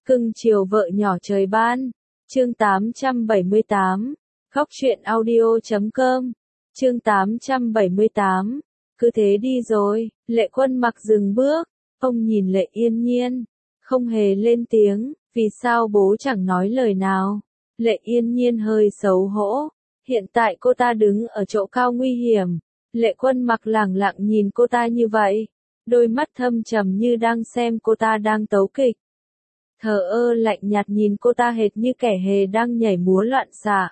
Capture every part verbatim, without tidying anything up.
Cưng chiều vợ nhỏ trời ban. Chương tám trăm bảy mươi tám. Khóc chuyện audio chấm com. Chương tám trăm bảy mươi tám. Cứ thế đi rồi. Lệ Quân Mặc dừng bước. Ông nhìn Lệ Yên Nhiên. Không hề lên tiếng. Vì sao bố chẳng nói lời nào? Lệ Yên Nhiên hơi xấu hổ. Hiện tại cô ta đứng ở chỗ cao nguy hiểm. Lệ Quân Mặc lẳng lặng nhìn cô ta như vậy. Đôi mắt thâm trầm như đang xem cô ta đang tấu kịch. Thờ ơ lạnh nhạt nhìn cô ta hệt như kẻ hề đang nhảy múa loạn xạ.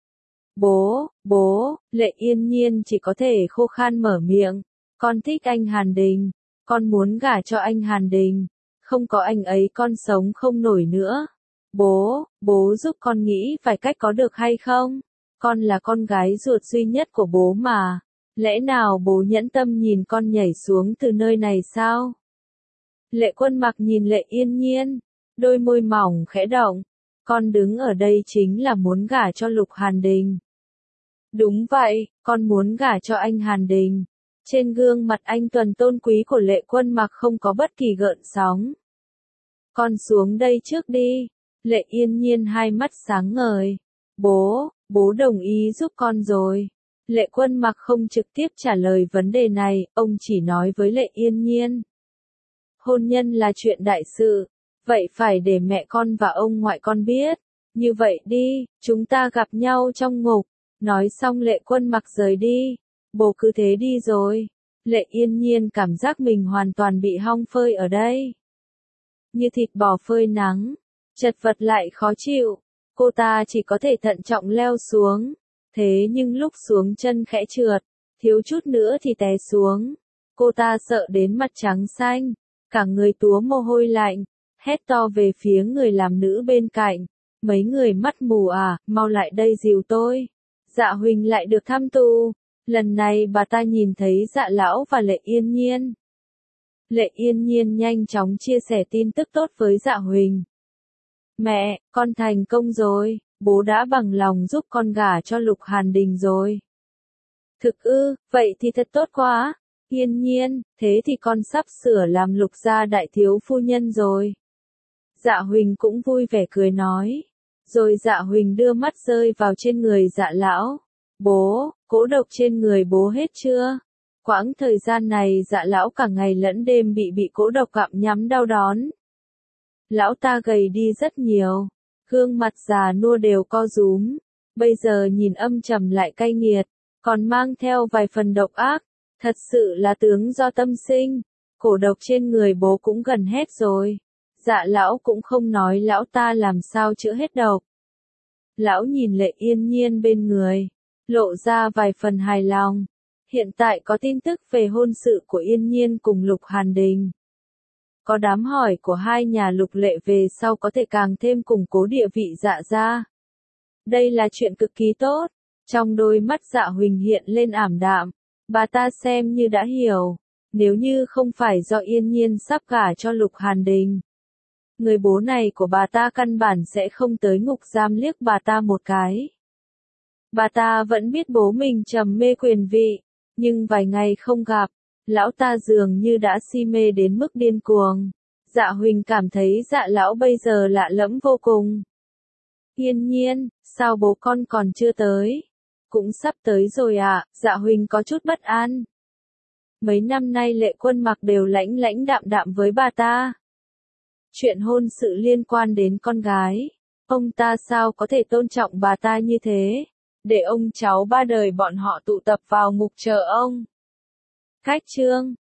Bố, bố, Lệ Yên Nhiên chỉ có thể khô khan mở miệng. Con thích anh Hàn Đình. Con muốn gả cho anh Hàn Đình. Không có anh ấy con sống không nổi nữa. Bố, bố giúp con nghĩ vài cách có được hay không? Con là con gái ruột duy nhất của bố mà. Lẽ nào bố nhẫn tâm nhìn con nhảy xuống từ nơi này sao? Lệ Quân Mặc nhìn Lệ Yên Nhiên. Đôi môi mỏng khẽ động. Con đứng ở đây chính là muốn gả cho Lục Hàn Đình. Đúng vậy, con muốn gả cho anh Hàn Đình. Trên gương mặt anh tuần tôn quý của Lệ Quân Mặc không có bất kỳ gợn sóng. Con xuống đây trước đi. Lệ Yên Nhiên hai mắt sáng ngời. Bố, bố đồng ý giúp con rồi. Lệ Quân Mặc không trực tiếp trả lời vấn đề này, ông chỉ nói với Lệ Yên Nhiên. Hôn nhân là chuyện đại sự. Vậy phải để mẹ con và ông ngoại con biết. Như vậy đi, chúng ta gặp nhau trong ngục. Nói xong Lệ Quân Mặc rời đi. Bố cứ thế đi rồi. Lệ Yên Nhiên cảm giác mình hoàn toàn bị hong phơi ở đây. Như thịt bò phơi nắng. Chật vật lại khó chịu. Cô ta chỉ có thể thận trọng leo xuống. Thế nhưng lúc xuống chân khẽ trượt. Thiếu chút nữa thì té xuống. Cô ta sợ đến mặt trắng xanh. Cả người túa mồ hôi lạnh. Hét to về phía người làm nữ bên cạnh. Mấy người mắt mù à, mau lại đây dìu tôi. Dạ Huỳnh lại được thăm tù. Lần này bà ta nhìn thấy Dạ Lão và Lệ Yên Nhiên. Lệ Yên Nhiên nhanh chóng chia sẻ tin tức tốt với Dạ Huỳnh. Mẹ, con thành công rồi, bố đã bằng lòng giúp con gả cho Lục Hàn Đình rồi. Thực ư, vậy thì thật tốt quá. Yên Nhiên, thế thì con sắp sửa làm Lục gia đại thiếu phu nhân rồi. Dạ Huỳnh cũng vui vẻ cười nói. Rồi Dạ Huỳnh đưa mắt rơi vào trên người Dạ Lão. Bố, cỗ độc trên người bố hết chưa? Quãng thời gian này Dạ Lão cả ngày lẫn đêm bị bị cỗ độc gặm nhắm đau đón. Lão ta gầy đi rất nhiều. Gương mặt già nua đều co rúm. Bây giờ nhìn âm trầm lại cay nghiệt. Còn mang theo vài phần độc ác. Thật sự là tướng do tâm sinh. Cổ độc trên người bố cũng gần hết rồi. Dạ Lão cũng không nói lão ta làm sao chữa hết độc. Lão nhìn Lệ Yên Nhiên bên người. Lộ ra vài phần hài lòng. Hiện tại có tin tức về hôn sự của Yên Nhiên cùng Lục Hàn Đình. Có đám hỏi của hai nhà Lục Lệ về sau có thể càng thêm củng cố địa vị Dạ gia. Đây là chuyện cực kỳ tốt. Trong đôi mắt Dạ Huỳnh hiện lên ảm đạm. Bà ta xem như đã hiểu. Nếu như không phải do Yên Nhiên sắp gả cho Lục Hàn Đình. Người bố này của bà ta căn bản sẽ không tới ngục giam liếc bà ta một cái. Bà ta vẫn biết bố mình trầm mê quyền vị. Nhưng vài ngày không gặp. Lão ta dường như đã si mê đến mức điên cuồng. Dạ Huỳnh cảm thấy Dạ Lão bây giờ lạ lẫm vô cùng. Yên Nhiên, sao bố con còn chưa tới? Cũng sắp tới rồi ạ, à? Dạ Huỳnh có chút bất an. Mấy năm nay Lệ Quân Mặc đều lãnh lãnh đạm đạm với bà ta. Chuyện hôn sự liên quan đến con gái. Ông ta sao có thể tôn trọng bà ta như thế? Để ông cháu ba đời bọn họ tụ tập vào ngục chờ ông. Cách chương